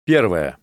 Первое.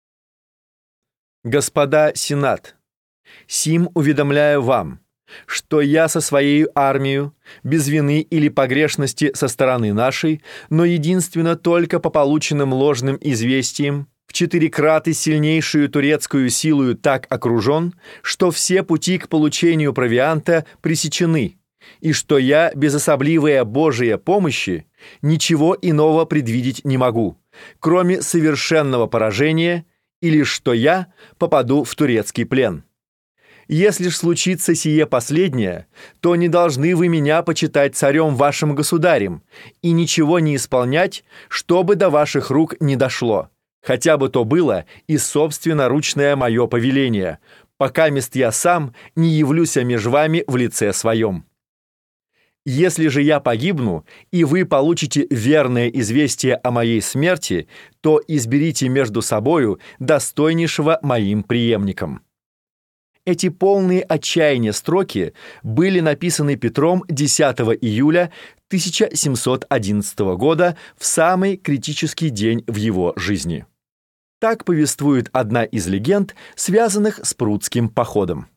Господа Сенат, сим уведомляю вам, что я со своей армией, без вины или погрешности со стороны нашей, но единственно только по полученным ложным известиям, в 4 краты сильнейшую турецкую силою так окружен, что все пути к получению провианта пресечены, и что я, без особливой Божией помощи, ничего иного предвидеть не могу, кроме совершенного поражения, или что я попаду в турецкий плен. Если ж случится сие последнее, то не должны вы меня почитать царем вашим государем и ничего не исполнять, чтобы до ваших рук не дошло, хотя бы то было и собственноручное мое повеление, пока мест я сам не явлюся меж вами в лице своем. Если же я погибну, и вы получите верное известие о моей смерти, то изберите между собою достойнейшего моим преемником». Эти полные отчаяния строки были написаны Петром 10 июля 1711 года в самый критический день в его жизни. Так повествует одна из легенд, связанных с Прудским походом.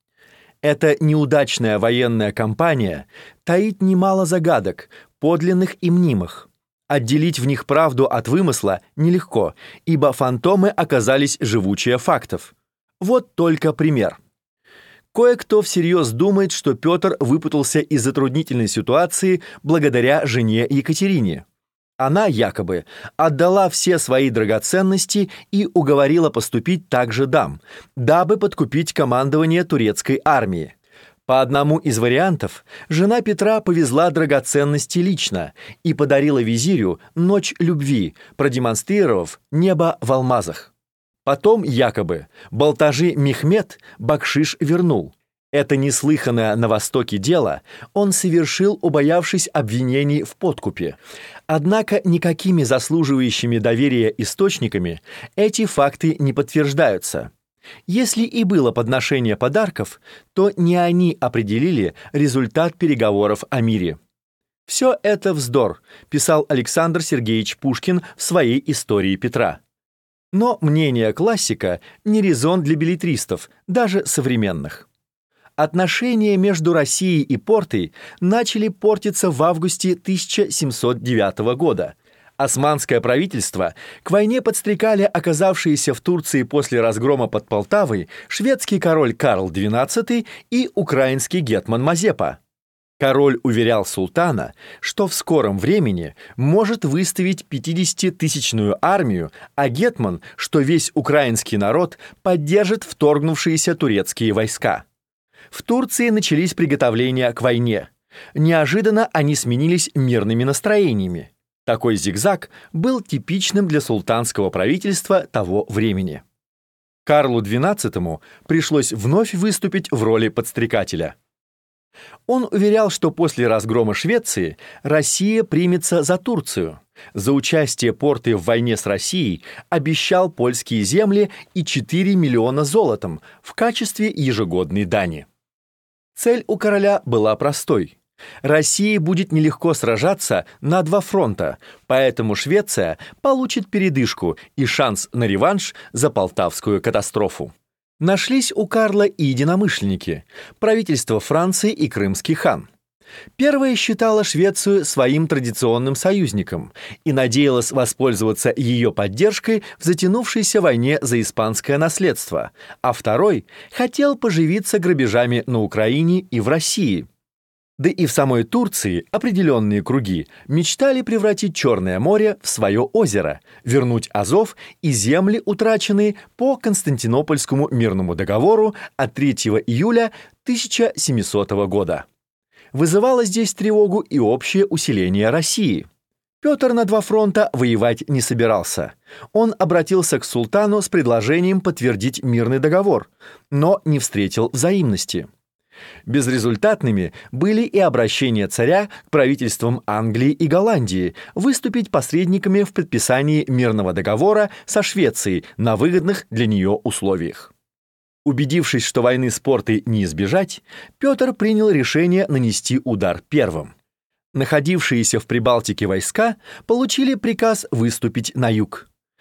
Эта неудачная военная кампания таит немало загадок, подлинных и мнимых. Отделить в них правду от вымысла нелегко, ибо фантомы оказались живучее фактов. Вот только пример. Кое-кто всерьез думает, что Петр выпутался из затруднительной ситуации благодаря жене Екатерине. Она якобы отдала все свои драгоценности и уговорила поступить так же дам, дабы подкупить командование турецкой армии. По одному из вариантов, жена Петра повезла драгоценности лично и подарила визирю ночь любви, продемонстрировав небо в алмазах. Потом, якобы, Балтажи Мехмед бакшиш вернул. Это неслыханное на Востоке дело он совершил, убоявшись обвинений в подкупе. Однако никакими заслуживающими доверия источниками эти факты не подтверждаются. Если и было подношение подарков, то не они определили результат переговоров о мире. «Все это вздор», писал Александр Сергеевич Пушкин в своей «Истории Петра». Но мнение классика не резон для беллетристов, даже современных. Отношения между Россией и Портой начали портиться в августе 1709 года. Османское правительство к войне подстрекали оказавшиеся в Турции после разгрома под Полтавой шведский король Карл XII и украинский гетман Мазепа. Король уверял султана, что в скором времени может выставить 50-тысячную армию, а гетман, что весь украинский народ поддержит вторгнувшиеся турецкие войска. В Турции начались приготовления к войне. Неожиданно они сменились мирными настроениями. Такой зигзаг был типичным для султанского правительства того времени. Карлу XII пришлось вновь выступить в роли подстрекателя. Он уверял, что после разгрома Швеции Россия примется за Турцию. За участие Порты в войне с Россией обещал польские земли и 4 миллиона золотом в качестве ежегодной дани. Цель у короля была простой. России будет нелегко сражаться на 2 фронта, поэтому Швеция получит передышку и шанс на реванш за Полтавскую катастрофу. Нашлись у Карла и единомышленники – правительство Франции и крымский хан. Первое считало Швецию своим традиционным союзником и надеялось воспользоваться ее поддержкой в затянувшейся войне за испанское наследство, а второй хотел поживиться грабежами на Украине и в России. Да и в самой Турции определенные круги мечтали превратить Черное море в свое озеро, вернуть Азов и земли, утраченные по Константинопольскому мирному договору от 3 июля 1700 года. Вызывало здесь тревогу и общее усиление России. Петр на 2 фронта воевать не собирался. Он обратился к султану с предложением подтвердить мирный договор, но не встретил взаимности. Безрезультатными были и обращения царя к правительствам Англии и Голландии выступить посредниками в подписании мирного договора со Швецией на выгодных для нее условиях. Убедившись, что войны с Портой не избежать, Петр принял решение нанести удар первым. Находившиеся в Прибалтике войска получили приказ выступить на юг.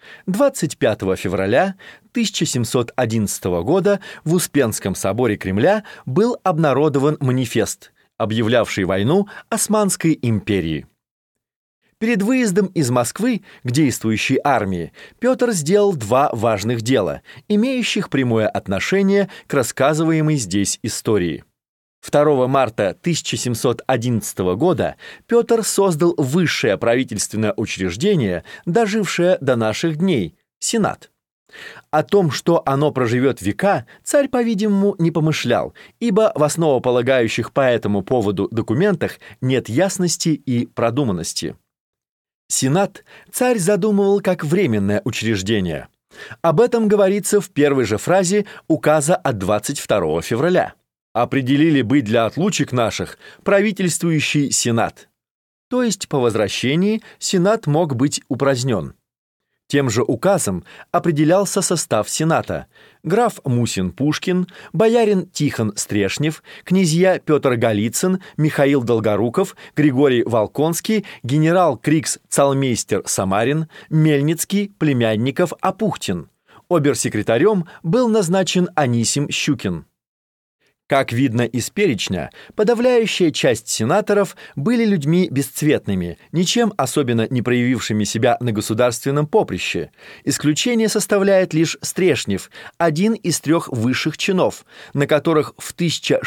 25 февраля 1711 года в Успенском соборе Кремля был обнародован манифест, объявлявший войну Османской империи. Перед выездом из Москвы к действующей армии Петр сделал два важных дела, имеющих прямое отношение к рассказываемой здесь истории. 2 марта 1711 года Петр создал высшее правительственное учреждение, дожившее до наших дней – Сенат. О том, что оно проживет века, царь, по-видимому, не помышлял, ибо в основополагающих по этому поводу документах нет ясности и продуманности. Сенат царь задумывал как временное учреждение. Об этом говорится в первой же фразе указа от 22 февраля. «Определили быть для отлучек наших правительствующий Сенат». То есть по возвращении Сенат мог быть упразднен. Тем же указом определялся состав Сената: граф Мусин-Пушкин, боярин Тихон Стрешнев, князья Петр Голицын, Михаил Долгоруков, Григорий Волконский, генерал Крикс-цалмейстер Самарин, Мельницкий, Племянников, Апухтин. Обер-секретарем был назначен Анисим Щукин. Как видно из перечня, подавляющая часть сенаторов были людьми бесцветными, ничем особенно не проявившими себя на государственном поприще. Исключение составляет лишь Стрешнев, один из трех высших чинов, на которых в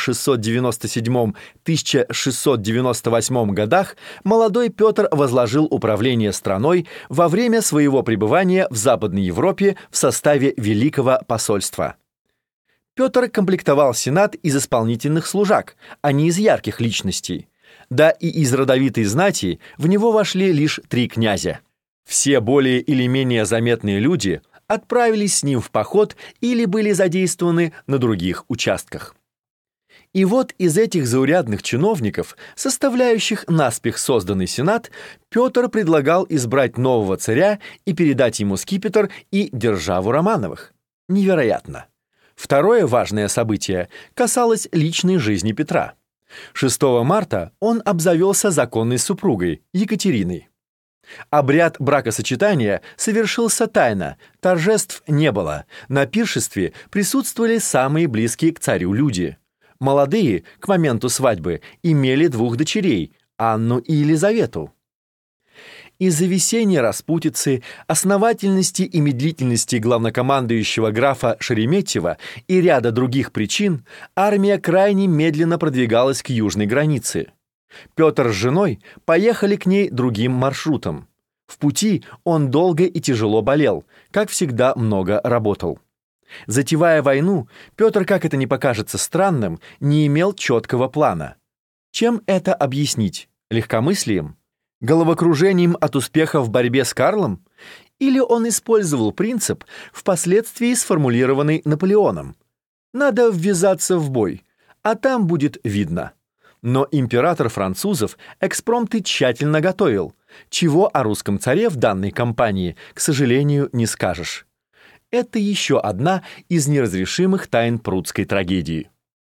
1697-1698 годах молодой Петр возложил управление страной во время своего пребывания в Западной Европе в составе Великого посольства. Петр комплектовал Сенат из исполнительных служак, а не из ярких личностей. Да и из родовитой знати в него вошли лишь 3 князя. Все более или менее заметные люди отправились с ним в поход или были задействованы на других участках. И вот из этих заурядных чиновников, составляющих наспех созданный Сенат, Петр предлагал избрать нового царя и передать ему скипетр и державу Романовых. Невероятно! Второе важное событие касалось личной жизни Петра. 6 марта он обзавелся законной супругой, Екатериной. Обряд бракосочетания совершился тайно, торжеств не было. На пиршестве присутствовали самые близкие к царю люди. Молодые, к моменту свадьбы, имели 2 дочерей, Анну и Елизавету. Из-за весенней распутицы, основательности и медлительности главнокомандующего графа Шереметьева и ряда других причин армия крайне медленно продвигалась к южной границе. Петр с женой поехали к ней другим маршрутом. В пути он долго и тяжело болел, как всегда много работал. Затевая войну, Петр, как это ни покажется странным, не имел четкого плана. Чем это объяснить? Легкомыслием? Головокружением от успеха в борьбе с Карлом? Или он использовал принцип, впоследствии сформулированный Наполеоном: «Надо ввязаться в бой, а там будет видно». Но император французов экспромты тщательно готовил, чего о русском царе в данной кампании, к сожалению, не скажешь. Это еще одна из неразрешимых тайн прудской трагедии.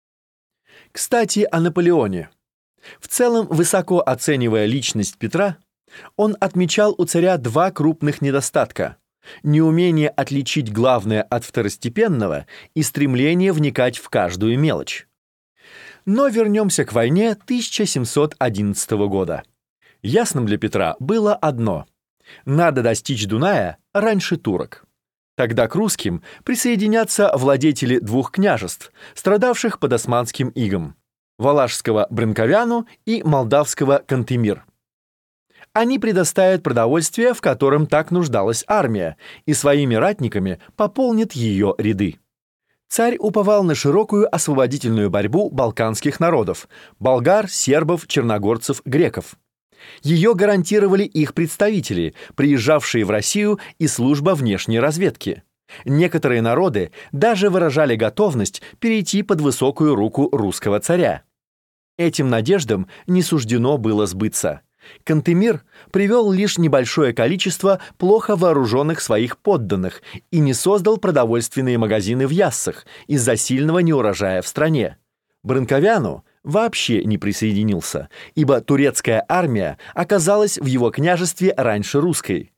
Кстати, о Наполеоне. В целом, высоко оценивая личность Петра, он отмечал у царя 2 крупных недостатка: неумение отличить главное от второстепенного и стремление вникать в каждую мелочь. Но вернемся к войне 1711 года. Ясным для Петра было одно: надо достичь Дуная раньше турок. Тогда к русским присоединятся владетели 2 княжеств, страдавших под османским игом: Валашского Брынковяну и Молдавского Кантемир. Они предоставят продовольствие, в котором так нуждалась армия, и своими ратниками пополнят ее ряды. Царь уповал на широкую освободительную борьбу балканских народов – болгар, сербов, черногорцев, греков. Ее гарантировали их представители, приезжавшие в Россию и служба внешней разведки. Некоторые народы даже выражали готовность перейти под высокую руку русского царя. Этим надеждам не суждено было сбыться. Кантемир привел лишь небольшое количество плохо вооруженных своих подданных и не создал продовольственные магазины в Яссах из-за сильного неурожая в стране. Брынковяну вообще не присоединился, ибо турецкая армия оказалась в его княжестве раньше русской.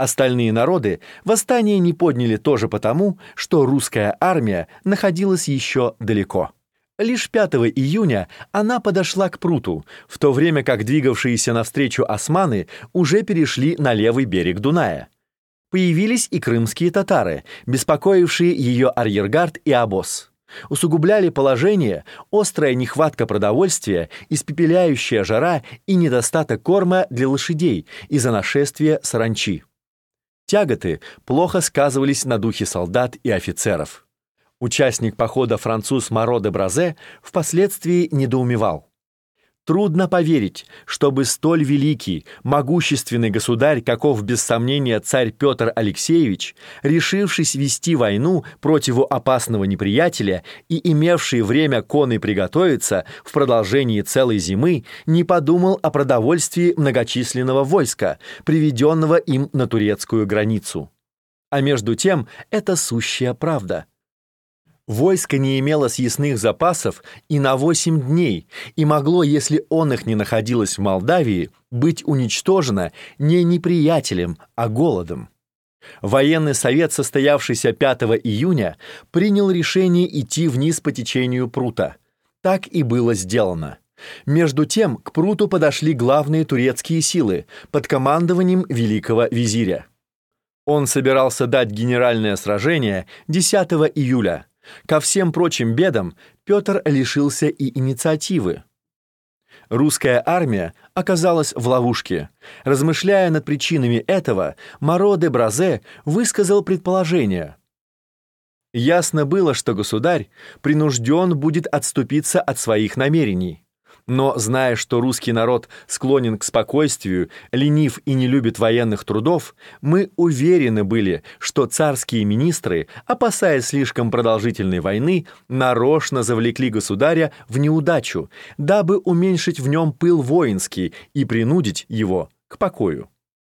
Остальные народы восстание не подняли тоже потому, что русская армия находилась еще далеко. Лишь 5 июня она подошла к пруту, в то время как двигавшиеся навстречу османы уже перешли на левый берег Дуная. Появились и крымские татары, беспокоившие ее арьергард и обоз. Усугубляли положение острая нехватка продовольствия, испепеляющая жара и недостаток корма для лошадей из-за нашествия саранчи. Тяготы плохо сказывались на духе солдат и офицеров. Участник похода француз Моро де Бразе впоследствии недоумевал. Трудно поверить, чтобы столь великий, могущественный государь, каков без сомнения царь Петр Алексеевич, решившись вести войну против опасного неприятеля и имевший время конно приготовиться в продолжении целой зимы, не подумал о продовольствии многочисленного войска, приведенного им на турецкую границу. А между тем это сущая правда. Войско не имело съестных запасов и на 8 дней, и могло, если он их не находилось в Молдавии, быть уничтожено не неприятелем, а голодом. Военный совет, состоявшийся 5 июня, принял решение идти вниз по течению прута. Так и было сделано. Между тем к пруту подошли главные турецкие силы под командованием великого визиря. Он собирался дать генеральное сражение 10 июля. Ко всем прочим бедам Петр лишился и инициативы. Русская армия оказалась в ловушке. Размышляя над причинами этого, Моро де Бразе высказал предположение. Ясно было, что государь принужден будет отступиться от своих намерений. Но, зная, что русский народ склонен к спокойствию, ленив и не любит военных трудов, мы уверены были, что царские министры, опасаясь слишком продолжительной войны, нарочно завлекли государя в неудачу, дабы уменьшить в нем пыл воинский и принудить его к покою.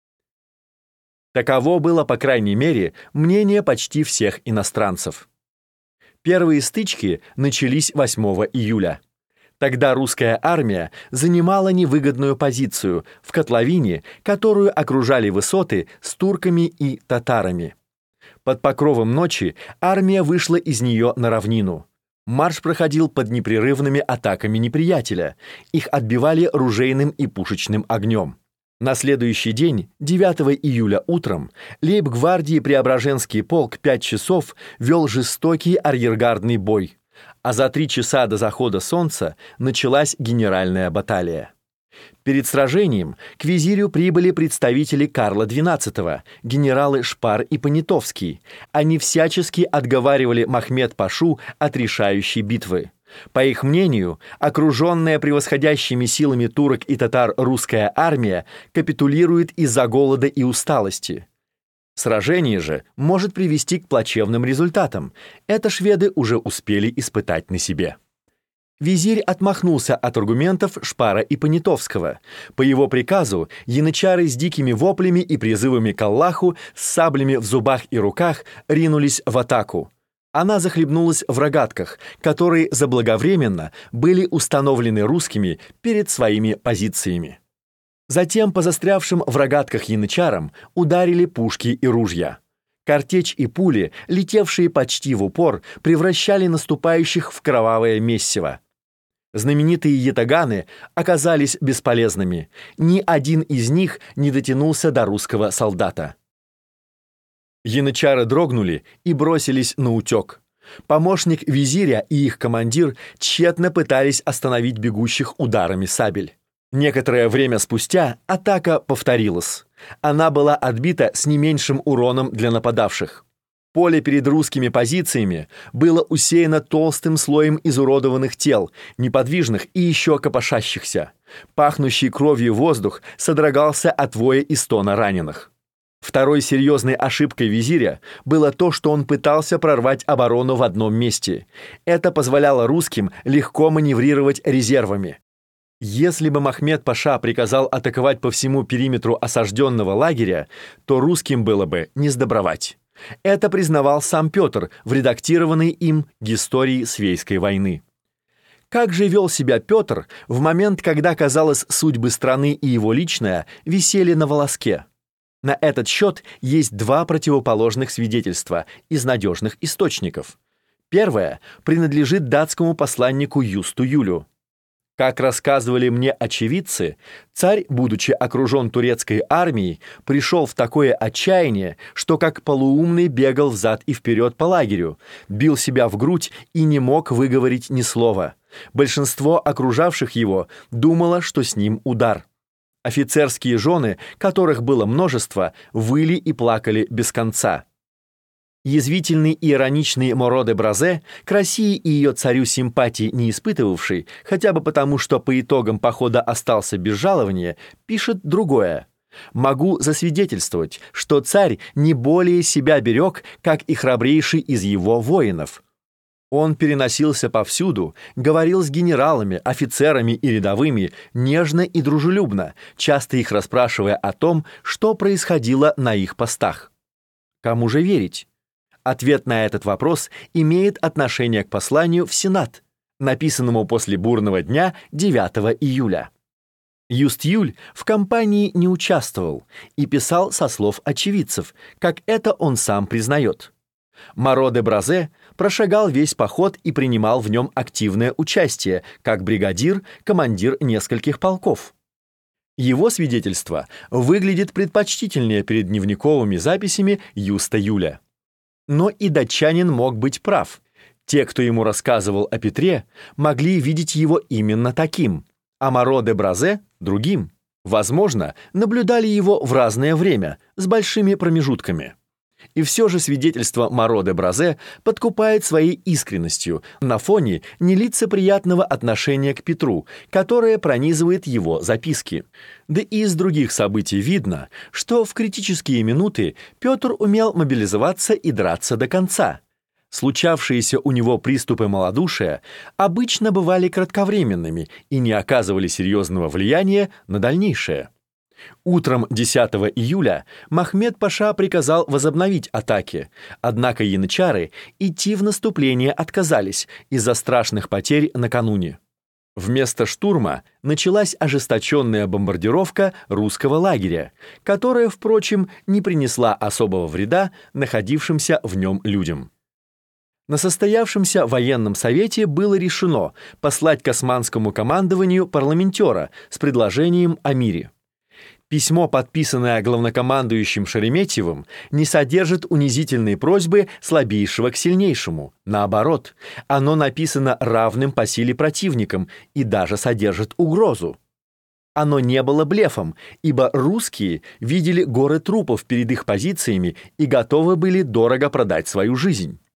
Таково было, по крайней мере, мнение почти всех иностранцев. Первые стычки начались 8 июля. Тогда русская армия занимала невыгодную позицию в котловине, которую окружали высоты с турками и татарами. Под покровом ночи армия вышла из нее на равнину. Марш проходил под непрерывными атаками неприятеля. Их отбивали ружейным и пушечным огнем. На следующий день, 9 июля утром, лейб-гвардии Преображенский полк 5 часов вел жестокий арьергардный бой. А за 3 часа до захода солнца началась генеральная баталия. Перед сражением к визирю прибыли представители Карла XII, генералы Шпар и Понятовский. Они всячески отговаривали Махмед-пашу от решающей битвы. По их мнению, окруженная превосходящими силами турок и татар русская армия капитулирует из-за голода и усталости. Сражение же может привести к плачевным результатам. Это шведы уже успели испытать на себе. Визирь отмахнулся от аргументов Шпара и Понятовского. По его приказу янычары с дикими воплями и призывами к Аллаху, с саблями в зубах и руках ринулись в атаку. Она захлебнулась в рогатках, которые заблаговременно были установлены русскими перед своими позициями. Затем по застрявшим в рогатках янычарам ударили пушки и ружья. Картечь и пули, летевшие почти в упор, превращали наступающих в кровавое месиво. Знаменитые ятаганы оказались бесполезными. Ни один из них не дотянулся до русского солдата. Янычары дрогнули и бросились на утек. Помощник визиря и их командир тщетно пытались остановить бегущих ударами сабель. Некоторое время спустя атака повторилась. Она была отбита с не меньшим уроном для нападавших. Поле перед русскими позициями было усеяно толстым слоем изуродованных тел, неподвижных и еще копошащихся. Пахнущий кровью воздух содрогался от воя и стона раненых. Второй серьезной ошибкой визиря было то, что он пытался прорвать оборону в одном месте. Это позволяло русским легко маневрировать резервами. Если бы Махмед-паша приказал атаковать по всему периметру осажденного лагеря, то русским было бы не сдобровать. Это признавал сам Петр в редактированной им «Истории Свейской войны». Как же вел себя Петр в момент, когда, казалось, судьбы страны и его личная висели на волоске? На этот счет есть два противоположных свидетельства из надежных источников. Первое принадлежит датскому посланнику Юсту Юлю. Как рассказывали мне очевидцы, царь, будучи окружен турецкой армией, пришел в такое отчаяние, что как полуумный бегал взад и вперед по лагерю, бил себя в грудь и не мог выговорить ни слова. Большинство окружавших его думало, что с ним удар. Офицерские жены, которых было множество, выли и плакали без конца. Язвительный и ироничный Моро де Бразе, к России и ее царю симпатии не испытывавший, хотя бы потому, что по итогам похода остался без жалования, пишет другое. «Могу засвидетельствовать, что царь не более себя берег, как и храбрейший из его воинов. Он переносился повсюду, говорил с генералами, офицерами и рядовыми нежно и дружелюбно, часто их расспрашивая о том, что происходило на их постах. Кому же верить? Ответ на этот вопрос имеет отношение к посланию в Сенат, написанному после бурного дня 9 июля. Юст Юль в кампании не участвовал и писал со слов очевидцев, как это он сам признает. Моро де Бразе прошагал весь поход и принимал в нем активное участие, как бригадир, командир нескольких полков. Его свидетельство выглядит предпочтительнее перед дневниковыми записями Юста Юля. Но и датчанин мог быть прав. Те, кто ему рассказывал о Петре, могли видеть его именно таким, а Моро де Бразе — другим. Возможно, наблюдали его в разное время, с большими промежутками. И все же свидетельство Моро де Бразе подкупает своей искренностью на фоне нелицеприятного отношения к Петру, которое пронизывает его записки. Да и из других событий видно, что в критические минуты Петр умел мобилизоваться и драться до конца. Случавшиеся у него приступы малодушия обычно бывали кратковременными и не оказывали серьезного влияния на дальнейшее. Утром 10 июля Махмед Паша приказал возобновить атаки, однако янычары идти в наступление отказались из-за страшных потерь накануне. Вместо штурма началась ожесточенная бомбардировка русского лагеря, которая, впрочем, не принесла особого вреда находившимся в нем людям. На состоявшемся военном совете было решено послать к османскому командованию парламентера с предложением о мире. Письмо, подписанное главнокомандующим Шереметьевым, не содержит унизительной просьбы слабейшего к сильнейшему. Наоборот, оно написано равным по силе противникам и даже содержит угрозу. Оно не было блефом, ибо русские видели горы трупов перед их позициями и готовы были дорого продать свою жизнь.